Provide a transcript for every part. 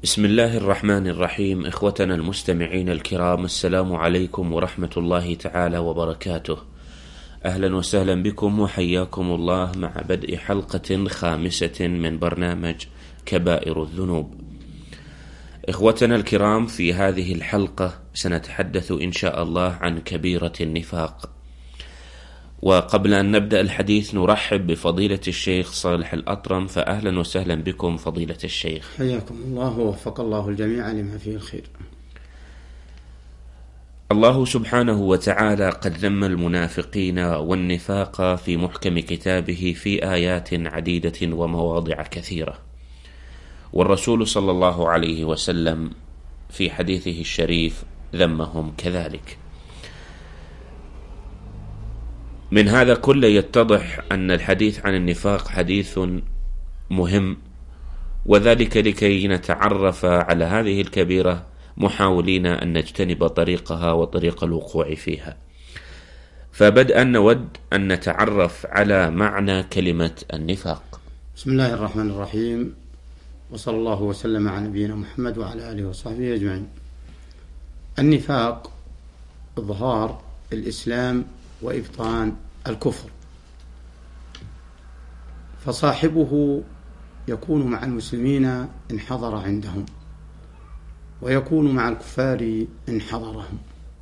بسم الله الرحمن الرحيم. إخوتنا المستمعين الكرام، السلام عليكم ورحمة الله تعالى وبركاته. أهلا وسهلا بكم وحياكم الله مع بدء حلقة خامسة من برنامج كبائر الذنوب. إخوتنا الكرام، في هذه الحلقة سنتحدث إن شاء الله عن كبيرة النفاق. وقبل أن نبدأ الحديث نرحب بفضيلة الشيخ صالح الأطرم، فأهلا وسهلا بكم فضيلة الشيخ. حياكم الله ووفق الله الجميع لما فيه الخير. الله سبحانه وتعالى قد ذم المنافقين والنفاق في محكم كتابه في آيات عديدة ومواضع كثيرة، والرسول صلى الله عليه وسلم في حديثه الشريف ذمهم كذلك. من هذا كله يتضح أن الحديث عن النفاق حديث مهم، وذلك لكي نتعرف على هذه الكبيرة محاولين أن نجتنب طريقها وطريق الوقوع فيها. فبدءا نود أن نتعرف على معنى كلمة النفاق. بسم الله الرحمن الرحيم، وصلى الله وسلم على نبينا محمد وعلى آله وصحبه أجمعين. النفاق إظهار الإسلام وإبطان الكفر، فصاحبه يكون مع المسلمين إن حضر عندهم، ويكون مع الكفار إن حضرهم.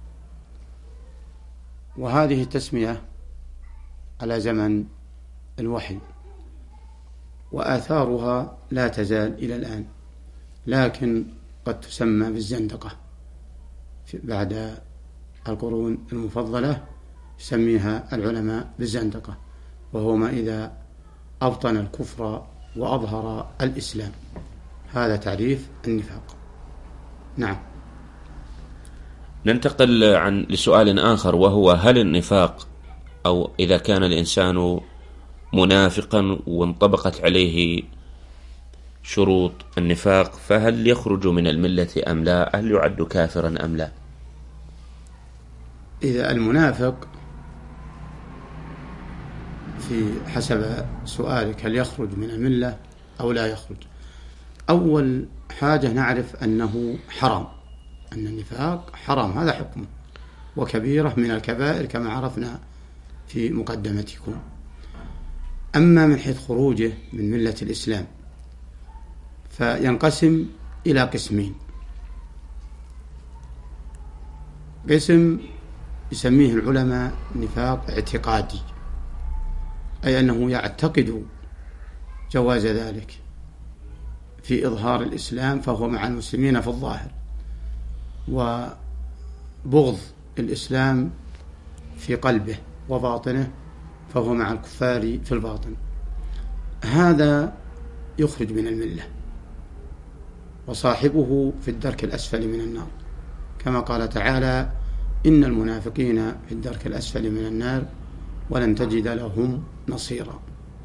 وهذه التسمية على زمن الوحي، وآثارها لا تزال إلى الآن، لكن قد تسمى بالزندقة بعد القرون المفضلة، يسميها العلماء بالزندقة، وهو ما إذا أبطن الكفر وأظهر الإسلام. هذا تعريف النفاق. نعم. ننتقل لسؤال آخر، وهو هل النفاق، أو إذا كان الإنسان منافقا وانطبقت عليه شروط النفاق، فهل يخرج من الملة أم لا؟ هل يعد كافرا أم لا؟ إذا المنافق، في حسب سؤالك هل يخرج من الملة أو لا يخرج، أول حاجة نعرف أنه حرام، أن النفاق حرام، هذا حكمه وكبيرة من الكبائر كما عرفنا في مقدمتكم. أما من حيث خروجه من ملة الإسلام فينقسم إلى قسمين. قسم يسميه العلماء نفاق اعتقادي، أي أنه يعتقد جواز ذلك في إظهار الإسلام، فهو مع المسلمين في الظاهر، وبغض الإسلام في قلبه وباطنه، فهو مع الكفار في الباطن. هذا يخرج من الملة، وصاحبه في الدرك الأسفل من النار، كما قال تعالى: إن المنافقين في الدرك الأسفل من النار ولن تجد لهم نصيرا.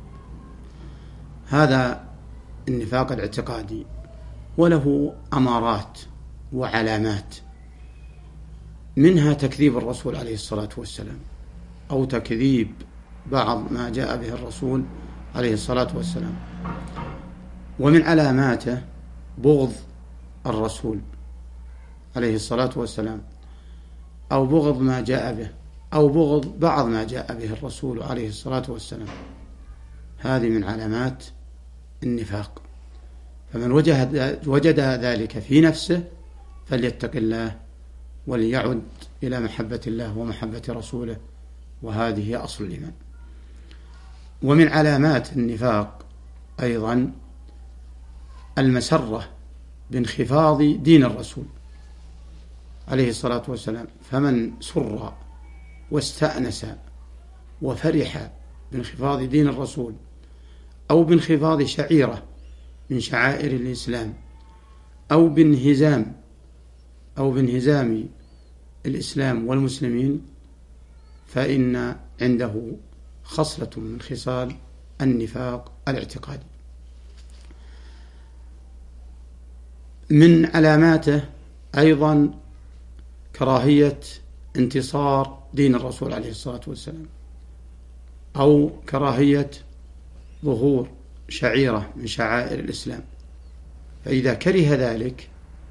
هذا النفاق الاعتقادي، وله أمارات وعلامات، منها تكذيب الرسول عليه الصلاة والسلام، أو تكذيب بعض ما جاء به الرسول عليه الصلاة والسلام. ومن علاماته بغض الرسول عليه الصلاة والسلام، أو بغض ما جاء به، أو بغض بعض ما جاء به الرسول عليه الصلاة والسلام. هذه من علامات النفاق. فمن وجد ذلك في نفسه فليتق الله وليعد إلى محبة الله ومحبة رسوله، وهذه هي أصل الإيمان. ومن علامات النفاق أيضا المسرة بانخفاض دين الرسول عليه الصلاة والسلام. فمن سر واستأنس وفرح بانخفاض دين الرسول، أو بانخفاض شعيرة من شعائر الإسلام، أو بانهزام الإسلام والمسلمين، فإن عنده خصلة من خصال النفاق الاعتقادي. من علاماته أيضا كراهية انتصار دين الرسول عليه الصلاة والسلام، أو كراهية ظهور شعيرة من شعائر الإسلام، فإذا كره ذلك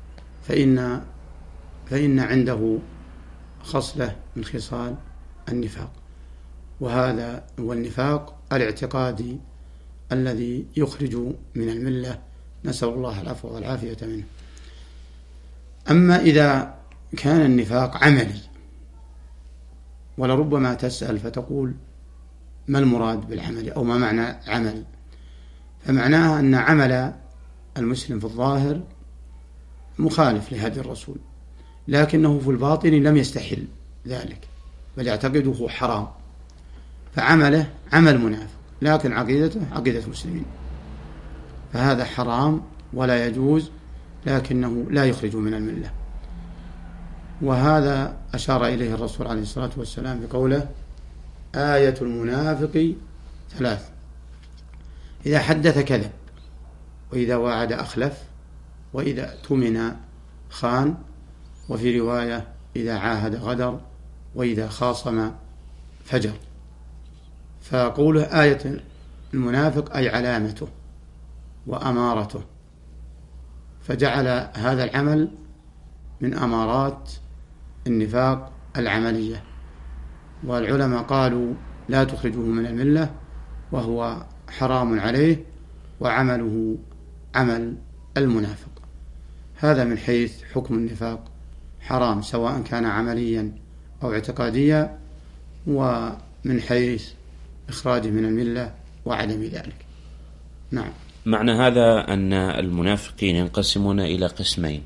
فإن عنده خصلة من خصال النفاق، وهذا هو النفاق الاعتقادي الذي يخرج من الملة، نسأل الله العفو والعافية منه. أما إذا كان النفاق عملي، ولربما تسأل فتقول ما المراد بالعمل أو ما معنى عمل؟ فمعناها أن عمل المسلم في الظاهر مخالف لهدي الرسول، لكنه في الباطن لم يستحل ذلك بل يعتقده حرام، فعمله عمل منافق لكن عقيدته عقيدة مسلمين، فهذا حرام ولا يجوز، لكنه لا يخرج من الملة. وهذا أشار إليه الرسول عليه الصلاة والسلام بقوله: آية المنافق 3: إذا حدث كذب، وإذا وعد أخلف، وإذا اؤتمن خان، وفي رواية إذا عاهد غدر، وإذا خاصم فجر. فقوله آية المنافق أي علامته وأمارته، فجعل هذا العمل من أمارات النفاق العملية. والعلماء قالوا لا تخرجه من الملة، وهو حرام عليه وعمله عمل المنافق. هذا من حيث حكم النفاق حرام، سواء كان عمليا أو اعتقاديا، ومن حيث إخراجه من الملة وعدم ذلك. نعم. معنى هذا أن المنافقين ينقسمون إلى قسمين: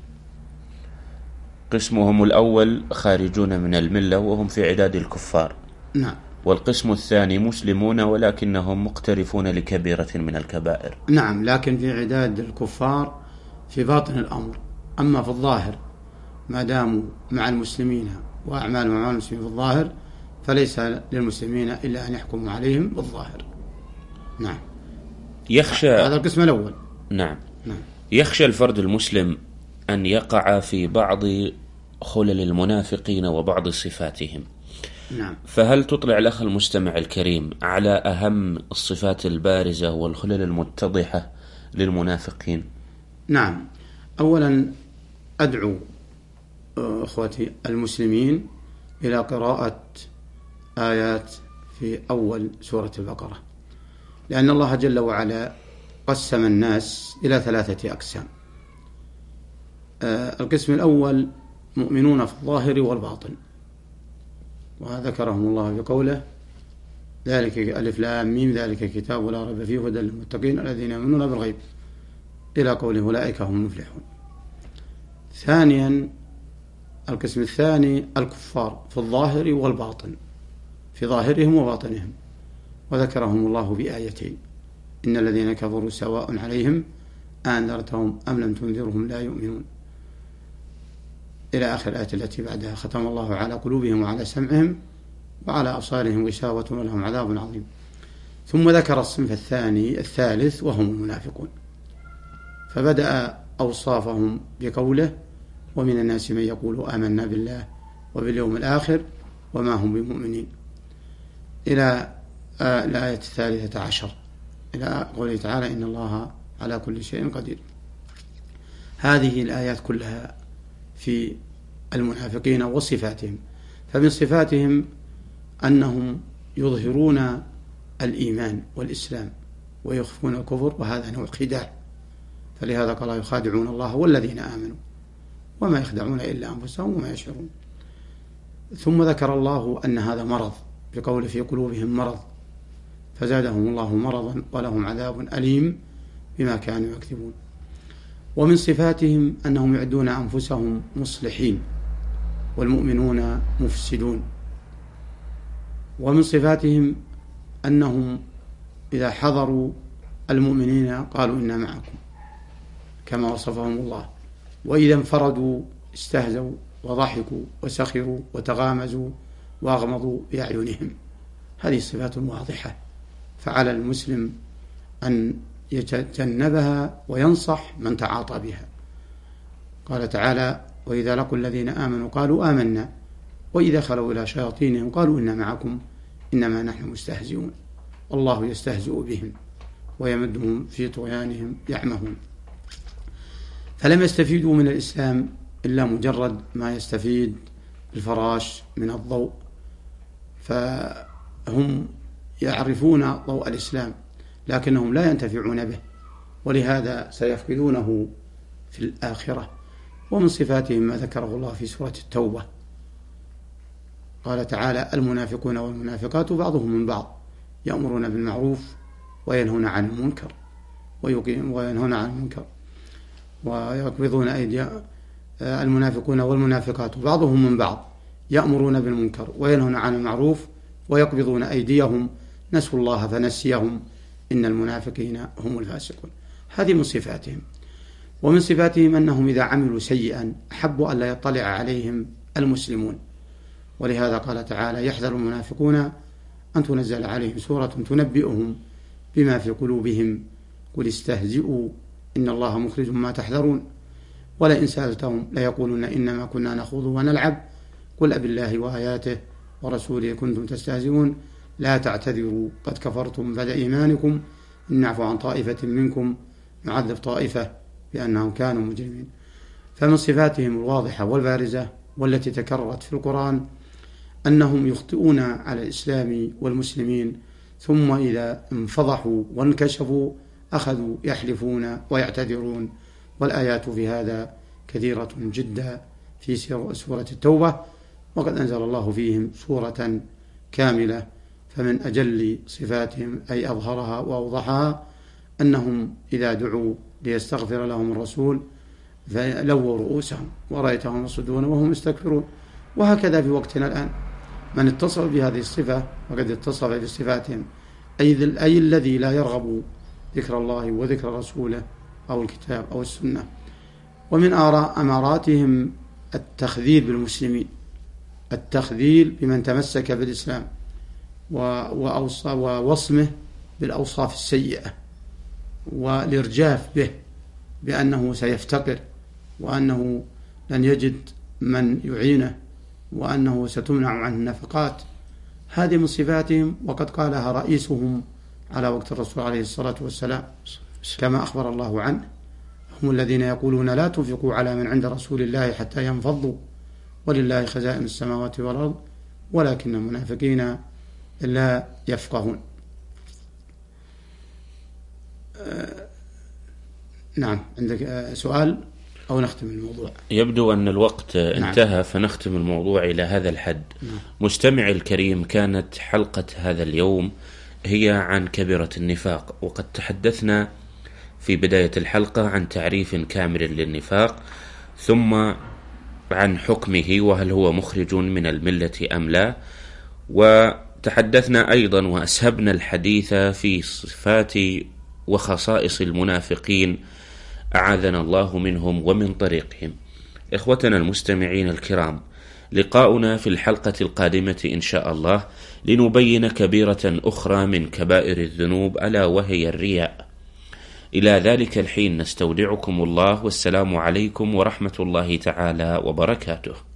قسمهم الأول خارجون من الملة وهم في عداد الكفار، نعم. والقسم الثاني مسلمون ولكنهم مقترفون لكبيرة من الكبائر. نعم، لكن في عداد الكفار في باطن الأمر، أما في الظاهر ما داموا مع المسلمين وأعمالهم مع المسلمين في الظاهر فليس للمسلمين إلا أن يحكموا عليهم بالظاهر. نعم. يخشى هذا القسم الأول. نعم. يخشى الفرد المسلم أن يقع في بعض خلل المنافقين وبعض صفاتهم. نعم. فهل تطلع الأخ المستمع الكريم على أهم الصفات البارزة والخلل المتضحة للمنافقين؟ نعم. أولا أدعو أخوتي المسلمين إلى قراءة آيات في أول سورة البقرة، لأن الله جل وعلا قسم الناس إلى 3 أقسام. القسم الأول مؤمنون في الظاهر والباطن، وذكرهم الله بقوله: ذلك ألف لام ميم ذلك كتاب لا ريب فيه هدى للمتقين الذين يؤمنون بالغيب، إلى قوله أولئك هم المفلحون. ثانيا القسم الثاني الكفار في الظاهر والباطن، في ظاهرهم وباطنهم، وذكرهم الله بآيتين: إن الذين كفروا سواء عليهم أنذرتهم أم لم تنذرهم لا يؤمنون، إلى آخر الآية التي بعدها: ختم الله على قلوبهم وعلى سمعهم وعلى أبصارهم غشاوة ولهم عذاب عظيم. ثم ذكر الصنف الثالث وهم المنافقون، فبدأ أوصافهم بقوله: ومن الناس من يقول آمنا بالله وباليوم الآخر وما هم بمؤمنين، إلى الآية 13 إلى قوله تعالى: إن الله على كل شيء قدير. هذه الآيات كلها في المنافقين وصفاتهم. فمن صفاتهم أنهم يظهرون الإيمان والإسلام ويخفون الكفر، وهذا نوع خداع، فلهذا قال: يخادعون الله والذين آمنوا وما يخدعون إلا أنفسهم وما يشعرون. ثم ذكر الله أن هذا مرض بقول في قلوبهم مرض فزادهم الله مرضا ولهم عذاب أليم بما كانوا يكذبون. ومن صفاتهم أنهم يعدون أنفسهم مصلحين والمؤمنون مفسدون. ومن صفاتهم أنهم إذا حضروا المؤمنين قالوا إنا معكم كما وصفهم الله، وإذا انفردوا استهزوا وضحكوا وسخروا وتغامزوا وأغمضوا بأعينهم. هذه صفات واضحة، فعلى المسلم أن يتجنبها وينصح من تعاطى بها. قال تعالى: وإذا لقوا الذين آمنوا قالوا آمنا وإذا خلوا إلى شياطينهم قالوا إنا معكم إنما نحن مستهزئون والله يستهزئ بهم ويمدهم في طغيانهم يعمهون. فلم يستفيدوا من الإسلام إلا مجرد ما يستفيد الفراش من الضوء، فهم يعرفون ضوء الإسلام لكنهم لا ينتفعون به، ولهذا سيفقدونه في الآخرة. ومن صفاتهم ما ذكره الله في سورة التوبة، قال تعالى: المنافقون والمنافقات بعضهم من بعض يأمرون بالمعروف وينهون عن المنكر ويقبضون أيديهم. المنافقون والمنافقات بعضهم من بعض يأمرون بالمنكر وينهون عن المعروف ويقبضون أيديهم نسوا الله فنسيهم إن المنافقين هم الفاسقون. هذه من صفاتهم. ومن صفاتهم أنهم إذا عملوا سيئا أحبوا أن لا يطلع عليهم المسلمون، ولهذا قال تعالى: يحذر المنافقون أن تنزل عليهم سورة تنبئهم بما في قلوبهم قل استهزئوا إن الله مخرج ما تحذرون ولئن سألتهم ليقولون إنما كنا نخوض ونلعب قل أبالله وآياته ورسوله كنتم تستهزئون لا تعتذروا قد كفرتم بعد إيمانكم إن نعفو عن طائفة منكم نعذب طائفة بأنهم كانوا مجرمين. فمن صفاتهم الواضحة والبارزة والتي تكررت في القرآن أنهم يخطئون على الإسلام والمسلمين، ثم إذا انفضحوا وانكشفوا أخذوا يحلفون ويعتذرون، والآيات في هذا كثيرة جدا في سورة التوبة، وقد أنزل الله فيهم سورة كاملة. فمن أجل صفاتهم أي أظهرها وأوضحها أنهم إذا دعوا ليستغفر لهم الرسول فلووا رؤوسهم ورأيتهم يصدون وهم يستكبرون. وهكذا في وقتنا الآن من اتصف بهذه الصفة وقد اتصف بصفاتهم أي الذي لا يرغب ذكر الله وذكر رسوله أو الكتاب أو السنة. ومن أماراتهم التخذيل بالمسلمين، التخذيل بمن تمسك بالإسلام ووصمه بالأوصاف السيئة والإرجاف به بأنه سيفتقر وأنه لن يجد من يعينه وأنه ستمنع عنه النفقات. هذه من صفاتهم، وقد قالها رئيسهم على وقت الرسول عليه الصلاة والسلام كما أخبر الله عنه: هم الذين يقولون لا تنفقوا على من عند رسول الله حتى ينفضوا ولله خزائن السماوات والأرض ولكن المنافقين لا يفقهون. نعم، عندك سؤال أو نختم الموضوع؟ يبدو أن الوقت انتهى، فنختم الموضوع إلى هذا الحد. مستمع الكريم، كانت حلقة هذا اليوم هي عن كبيرة النفاق، وقد تحدثنا في بداية الحلقة عن تعريف كامل للنفاق، ثم عن حكمه وهل هو مخرج من الملة أم لا، وتحدثنا أيضا وأسهبنا الحديث في صفات وخصائص المنافقين أعاذنا الله منهم ومن طريقهم. إخوتنا المستمعين الكرام، لقاؤنا في الحلقة القادمة إن شاء الله لنبين كبيرة أخرى من كبائر الذنوب ألا وهي الرياء. إلى ذلك الحين نستودعكم الله، والسلام عليكم ورحمة الله تعالى وبركاته.